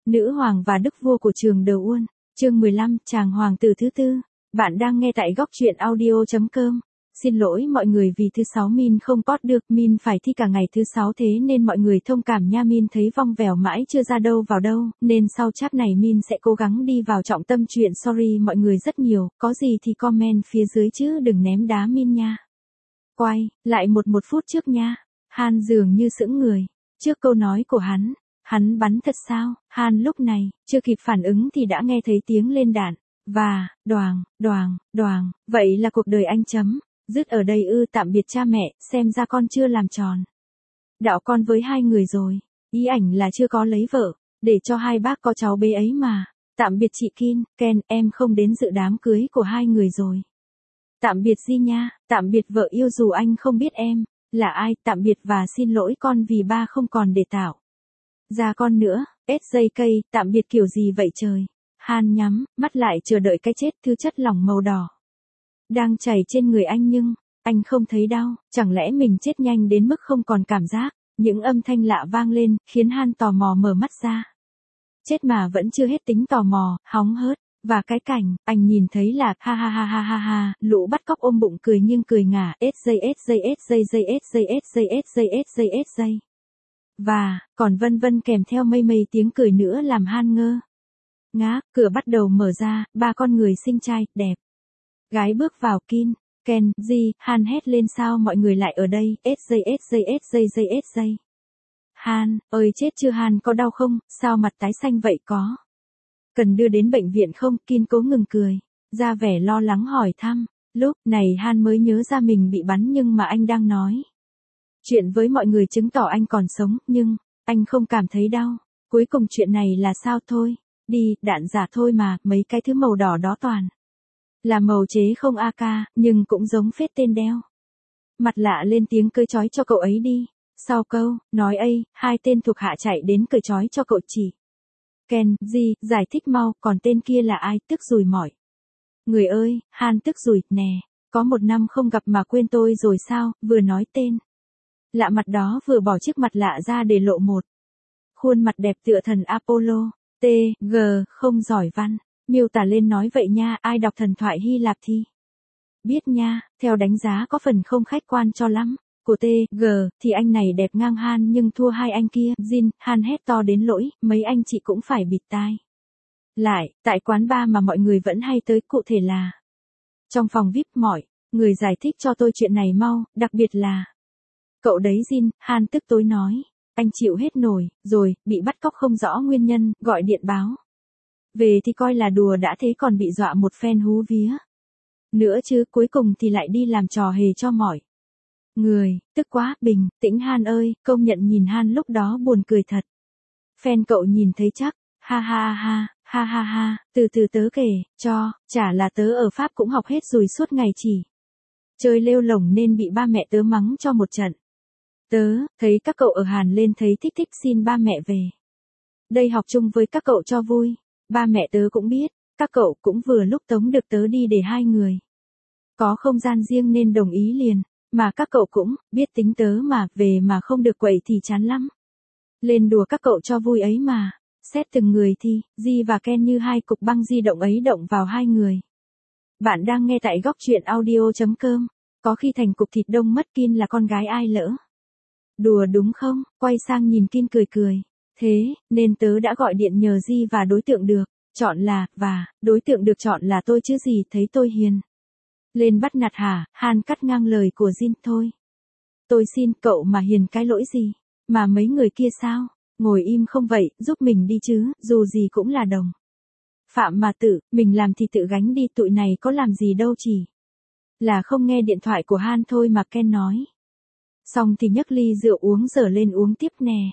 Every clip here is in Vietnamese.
Nữ hoàng và đức vua của trường Đờ Uôn, chương 15, chàng hoàng tử thứ tư. Bạn đang nghe tại góc truyện audio.com. Xin lỗi mọi người vì thứ 6 Min không post được, Min phải thi cả ngày thứ 6 thế nên mọi người thông cảm nha. Min thấy vong vẻo mãi chưa ra đâu vào đâu, nên sau chat này Min sẽ cố gắng đi vào trọng tâm chuyện. Sorry mọi người rất nhiều, có gì thì comment phía dưới chứ đừng ném đá Min nha. Quay lại một phút trước nha. Han dường như sững người trước câu nói của hắn. Hắn bắn thật sao? Han lúc này chưa kịp phản ứng thì đã nghe thấy tiếng lên đạn. Và, đoàng, đoàng, đoàng, vậy là cuộc đời anh chấm dứt ở đây ư? Tạm biệt cha mẹ, xem ra con chưa làm tròn đạo con với hai người rồi. Ý ảnh là chưa có lấy vợ, để cho hai bác có cháu bé ấy mà. Tạm biệt chị Ken, em không đến dự đám cưới của hai người rồi. Tạm biệt Di nha, tạm biệt vợ yêu dù anh không biết em là ai. Tạm biệt và xin lỗi con vì ba không còn để tạo ra con nữa. SJK, tạm biệt kiểu gì vậy trời? Han nhắm mắt lại chờ đợi cái chết. Thứ chất lỏng màu đỏ đang chảy trên người anh nhưng anh không thấy đau. Chẳng lẽ mình chết nhanh đến mức không còn cảm giác? Những âm thanh lạ vang lên, khiến Han tò mò mở mắt ra. Chết mà vẫn chưa hết tính tò mò, hóng hớt. Và cái cảnh anh nhìn thấy là ha ha ha ha ha ha, lũ bắt cóc ôm bụng cười nghiêng cười ngả. SJ. Và, còn vân kèm theo mây tiếng cười nữa làm Han ngơ ngác. Cửa bắt đầu mở ra, ba con người xinh trai, đẹp gái bước vào. Ken, Di, Han hét lên sao mọi người lại ở đây? SJ. Han, ơi chết chưa? Han có đau không? Sao mặt tái xanh vậy? Có cần đưa đến bệnh viện không? Kin cố ngừng cười, ra vẻ lo lắng hỏi thăm. Lúc này Han mới nhớ ra mình bị bắn nhưng mà anh đang nói chuyện với mọi người chứng tỏ anh còn sống, nhưng anh không cảm thấy đau. Cuối cùng chuyện này là sao? Thôi đi, đạn giả thôi mà, mấy cái thứ màu đỏ đó toàn là màu chế không AK, nhưng cũng giống phết tên đeo mặt lạ lên tiếng cơi trói cho cậu ấy đi. Sau câu nói ấy, hai tên thuộc hạ chạy đến cởi trói cho cậu. Chỉ Ken, Di, giải thích mau, còn tên kia là ai? Tức rùi mọi người ơi. Han tức rùi, nè, có 1 năm không gặp mà quên tôi rồi sao? Vừa nói tên lạ mặt đó vừa bỏ chiếc mặt lạ ra để lộ một khuôn mặt đẹp tựa thần Apollo. TG, không giỏi văn miêu tả lên nói vậy nha, ai đọc thần thoại Hy Lạp thì biết nha. Theo đánh giá có phần không khách quan cho lắm của TG, thì anh này đẹp ngang Han nhưng thua hai anh kia. Jin, Han hét to đến lỗi mấy anh chị cũng phải bịt tai lại. Tại quán bar mà mọi người vẫn hay tới, cụ thể là trong phòng VIP. Mọi người giải thích cho tôi chuyện này mau, đặc biệt là cậu đấy Jin. Han tức tối nói, anh chịu hết nổi rồi, bị bắt cóc không rõ nguyên nhân, gọi điện báo về thì coi là đùa đã thế còn bị dọa một phen hú vía nữa chứ, cuối cùng thì lại đi làm trò hề cho mọi người. Tức quá. Bình tĩnh Han ơi, công nhận nhìn Han lúc đó buồn cười thật. Fan cậu nhìn thấy chắc. Ha, từ từ tớ kể cho, chả là tớ ở Pháp cũng học hết rồi, suốt ngày chỉ chơi lêu lổng nên bị ba mẹ tớ mắng cho một trận. Tớ thấy các cậu ở Hàn lên thấy thích xin ba mẹ về đây học chung với các cậu cho vui. Ba mẹ tớ cũng biết, các cậu cũng vừa lúc tống được tớ đi để hai người có không gian riêng nên đồng ý liền. Mà các cậu cũng biết tính tớ mà, về mà không được quậy thì chán lắm. Lên đùa các cậu cho vui ấy mà. Xét từng người thì, Di và Ken như hai cục băng di động ấy động vào hai người. Bạn đang nghe tại góc truyện audio.com. Có khi thành cục thịt đông mất. Kin là con gái ai lỡ đùa đúng không? Quay sang nhìn Kin cười. Thế nên tớ đã gọi điện nhờ Di và đối tượng được chọn là, và đối tượng được chọn là tôi chứ gì. Thấy tôi hiền lên bắt nạt hả? Han cắt ngang lời của Jin. Thôi tôi xin cậu mà hiền cái lỗi gì? Mà mấy người kia sao? Ngồi im không vậy, giúp mình đi chứ, dù gì cũng là đồng phạm mà, tự mình làm thì tự gánh đi, tụi này có làm gì đâu, chỉ là không nghe điện thoại của Han thôi mà. Ken nói xong thì nhấc ly rượu uống dở lên uống tiếp.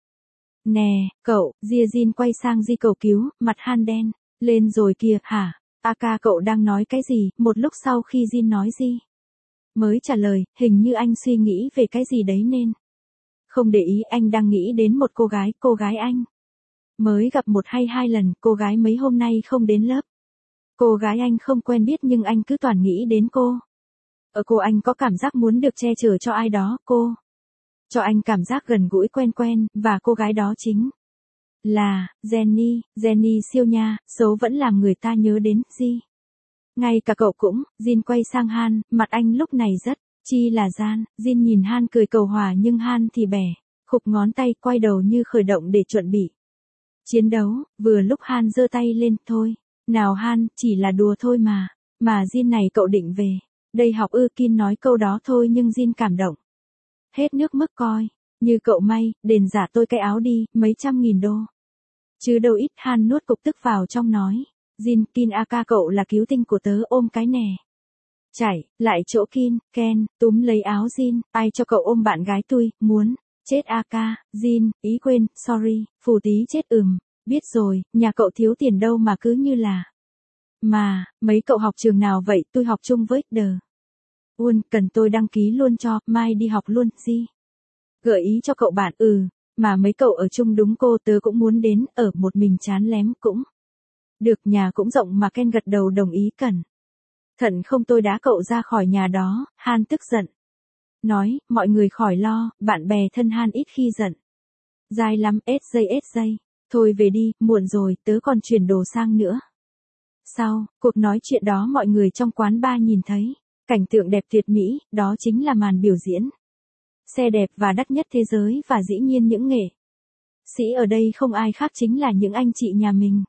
Nè, cậu. Jin quay sang Di cầu cứu, mặt Han đen lên rồi kìa. Hả? AK cậu đang nói cái gì? Một lúc sau khi Jin nói Di mới trả lời, hình như anh suy nghĩ về cái gì đấy nên không để ý. Anh đang nghĩ đến một cô gái anh mới gặp 1 hay 2 lần. Cô gái mấy hôm nay không đến lớp. Cô gái anh không quen biết nhưng anh cứ toàn nghĩ đến cô. Cô anh có cảm giác muốn được che chở cho ai đó. Cô cho anh cảm giác gần gũi quen, và cô gái đó chính Là, Jenny, Jenny siêu nha, số vẫn làm người ta nhớ đến, Di. Ngay cả cậu cũng, Jin quay sang Han, mặt anh lúc này rất, chi là gian, Jin nhìn Han cười cầu hòa nhưng Han thì bẻ, khục ngón tay quay đầu như khởi động để chuẩn bị. Chiến đấu, vừa lúc Han giơ tay lên, thôi, nào Han, chỉ là đùa thôi mà Jin này cậu định về, đây học ư Kin nói câu đó thôi nhưng Jin cảm động. Hết nước mức coi, như cậu may, đền giả tôi cái áo đi, mấy trăm nghìn đô. Chứ đâu ít Han nuốt cục tức vào trong nói. Jin, Kin aka cậu là cứu tinh của tớ ôm cái nè. Chảy, lại chỗ Kin, Ken, túm lấy áo Jin, ai cho cậu ôm bạn gái tôi, muốn, chết aka, Jin, ý quên, sorry, phù tí chết biết rồi, nhà cậu thiếu tiền đâu mà cứ như là. Mà, mấy cậu học trường nào vậy, tôi học chung với, cần tôi đăng ký luôn cho, mai đi học luôn, Di. Gợi ý cho cậu bạn, mà mấy cậu ở chung đúng cô tớ cũng muốn đến, ở một mình chán lém cũng. Được nhà cũng rộng mà Ken gật đầu đồng ý cần. Thận không tôi đá cậu ra khỏi nhà đó, Han tức giận. Nói, mọi người khỏi lo, bạn bè thân Han ít khi giận. Dài lắm, SJ. Thôi về đi, muộn rồi, tớ còn chuyển đồ sang nữa. Sau, cuộc nói chuyện đó mọi người trong quán bar nhìn thấy. Cảnh tượng đẹp tuyệt mỹ, đó chính là màn biểu diễn. Xe đẹp và đắt nhất thế giới và dĩ nhiên những nghệ sĩ ở đây không ai khác chính là những anh chị nhà mình.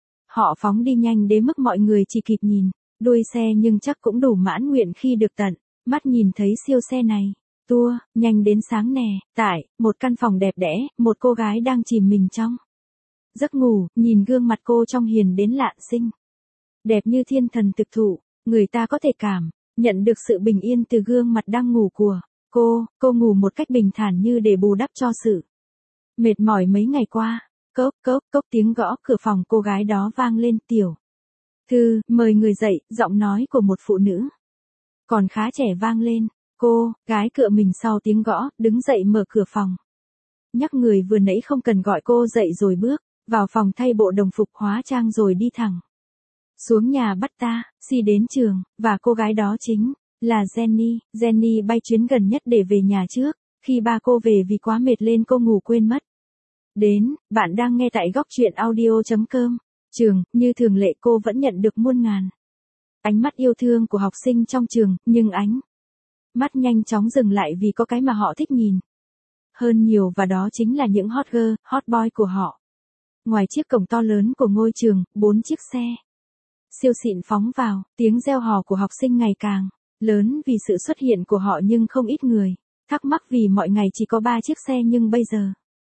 Họ phóng đi nhanh đến mức mọi người chỉ kịp nhìn đuôi xe nhưng chắc cũng đủ mãn nguyện khi được tận mắt nhìn thấy siêu xe này. Tua, nhanh đến sáng nè, tại một căn phòng đẹp đẽ, một cô gái đang chìm mình trong giấc ngủ, nhìn gương mặt cô trong hiền đến lạ xinh. Đẹp như thiên thần thực thụ, người ta có thể cảm nhận được sự bình yên từ gương mặt đang ngủ của cô ngủ một cách bình thản như để bù đắp cho sự mệt mỏi mấy ngày qua. Cốc tiếng gõ cửa phòng cô gái đó vang lên. Tiểu thư, mời người dậy, giọng nói của một phụ nữ còn khá trẻ vang lên. Cô gái cựa mình sau tiếng gõ, đứng dậy mở cửa phòng. Nhắc người vừa nãy không cần gọi cô dậy rồi bước vào phòng thay bộ đồng phục hóa trang rồi đi thẳng xuống nhà bắt taxi đến trường, và cô gái đó chính là Jenny. Jenny bay chuyến gần nhất để về nhà trước, khi ba cô về vì quá mệt lên cô ngủ quên mất. Đến, bạn đang nghe tại góc truyện audio.com. Trường, như thường lệ cô vẫn nhận được muôn ngàn ánh mắt yêu thương của học sinh trong trường, nhưng ánh mắt nhanh chóng dừng lại vì có cái mà họ thích nhìn hơn nhiều và đó chính là những hot girl, hot boy của họ. Ngoài chiếc cổng to lớn của ngôi trường, 4 chiếc xe siêu xịn phóng vào, tiếng reo hò của học sinh ngày càng lớn vì sự xuất hiện của họ nhưng không ít người thắc mắc vì mọi ngày chỉ có 3 chiếc xe nhưng bây giờ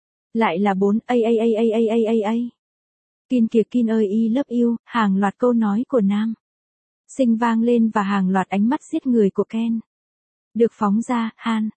lại là 4. Kin kìa Kin ơi I love you, hàng loạt câu nói của nam sinh vang lên và hàng loạt ánh mắt giết người của Ken được phóng ra.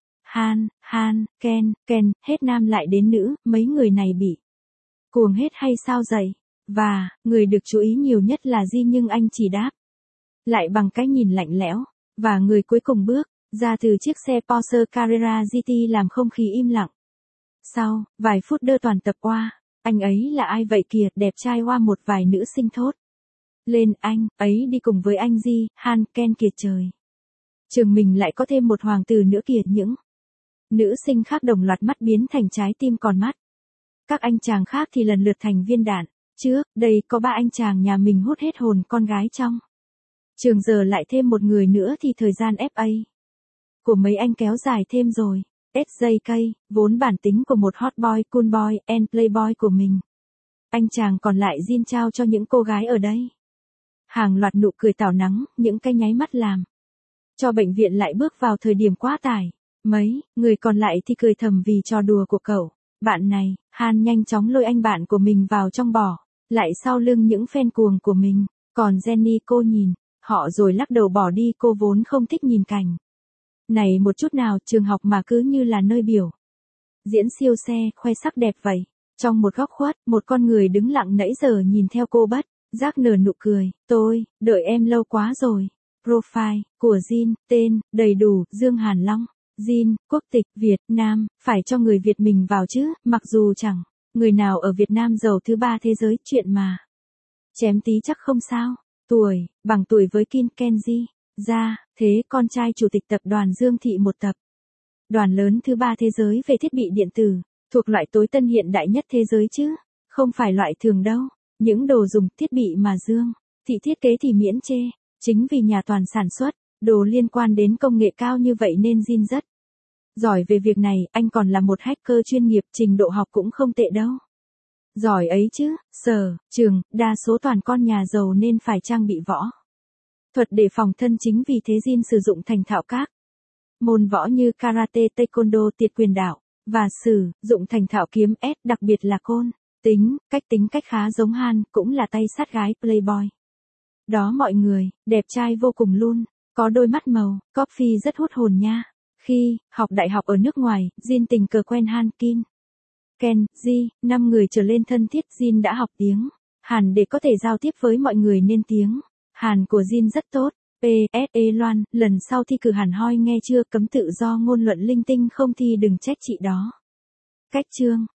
Han, Ken, hết nam lại đến nữ, mấy người này bị cuồng hết hay sao dậy? Và, người được chú ý nhiều nhất là Di nhưng anh chỉ đáp lại bằng cái nhìn lạnh lẽo, và người cuối cùng bước ra từ chiếc xe Porsche Carrera GT làm không khí im lặng. Sau vài phút đơ toàn tập qua, anh ấy là ai vậy kìa, đẹp trai hoa, một vài nữ sinh thốt lên. Anh ấy đi cùng với anh Di, Han, Ken kìa trời. Trường mình lại có thêm một hoàng tử nữa kìa. Những nữ sinh khác đồng loạt mắt biến thành trái tim còn mắt. Các anh chàng khác thì lần lượt thành viên đạn. Trước, đây có 3 anh chàng nhà mình hút hết hồn con gái trong trường, giờ lại thêm một người nữa thì thời gian FA của mấy anh kéo dài thêm rồi. SJK, vốn bản tính của một hot boy, cool boy, and playboy của mình. Anh chàng còn lại Jin trao cho những cô gái ở đây. Hàng loạt nụ cười tảo nắng, những cái nháy mắt làm cho bệnh viện lại bước vào thời điểm quá tải. Mấy người còn lại thì cười thầm vì trò đùa của cậu bạn này. Han nhanh chóng lôi anh bạn của mình vào trong bỏ lại sau lưng những fan cuồng của mình. Còn Jenny cô nhìn họ rồi lắc đầu bỏ đi, cô vốn không thích nhìn cảnh này một chút nào, trường học mà cứ như là nơi biểu diễn siêu xe, khoe sắc đẹp vậy. Trong một góc khuất, một con người đứng lặng nãy giờ nhìn theo cô bất giác nở nụ cười. Tôi đợi em lâu quá rồi. Profile của Jin, tên đầy đủ Dương Hàn Long. Jin, quốc tịch Việt Nam, phải cho người Việt mình vào chứ, mặc dù chẳng người nào ở Việt Nam giàu thứ 3 thế giới, chuyện mà chém tí chắc không sao. Tuổi, bằng tuổi với Kin Kenji. Ra, thế con trai chủ tịch tập đoàn Dương Thị, một tập đoàn lớn thứ 3 thế giới về thiết bị điện tử, thuộc loại tối tân hiện đại nhất thế giới chứ. Không phải loại thường đâu. Những đồ dùng, thiết bị mà Dương Thị thiết kế thì miễn chê. Chính vì nhà toàn sản xuất, đồ liên quan đến công nghệ cao như vậy nên Jin rất giỏi về việc này, anh còn là một hacker chuyên nghiệp, trình độ học cũng không tệ đâu. Giỏi ấy chứ, sở, trường, đa số toàn con nhà giàu nên phải trang bị võ thuật để phòng thân, chính vì thế Jin sử dụng thành thạo các môn võ như karate, taekwondo, tiệt quyền đạo, và sử dụng thành thạo kiếm S, đặc biệt là côn. Tính cách khá giống Han, cũng là tay sát gái playboy. Đó mọi người, đẹp trai vô cùng luôn, có đôi mắt màu, coffee rất hút hồn nha. Khi học đại học ở nước ngoài, Jin tình cờ quen Han, Kim, Ken, Ji, 5 người trở lên thân thiết. Jin đã học tiếng Hàn để có thể giao tiếp với mọi người nên tiếng Hàn của Jin rất tốt. PSE Loan, lần sau thi cử hẳn hoi nghe chưa, cấm tự do ngôn luận linh tinh không thi đừng trách chị đó. Cách chương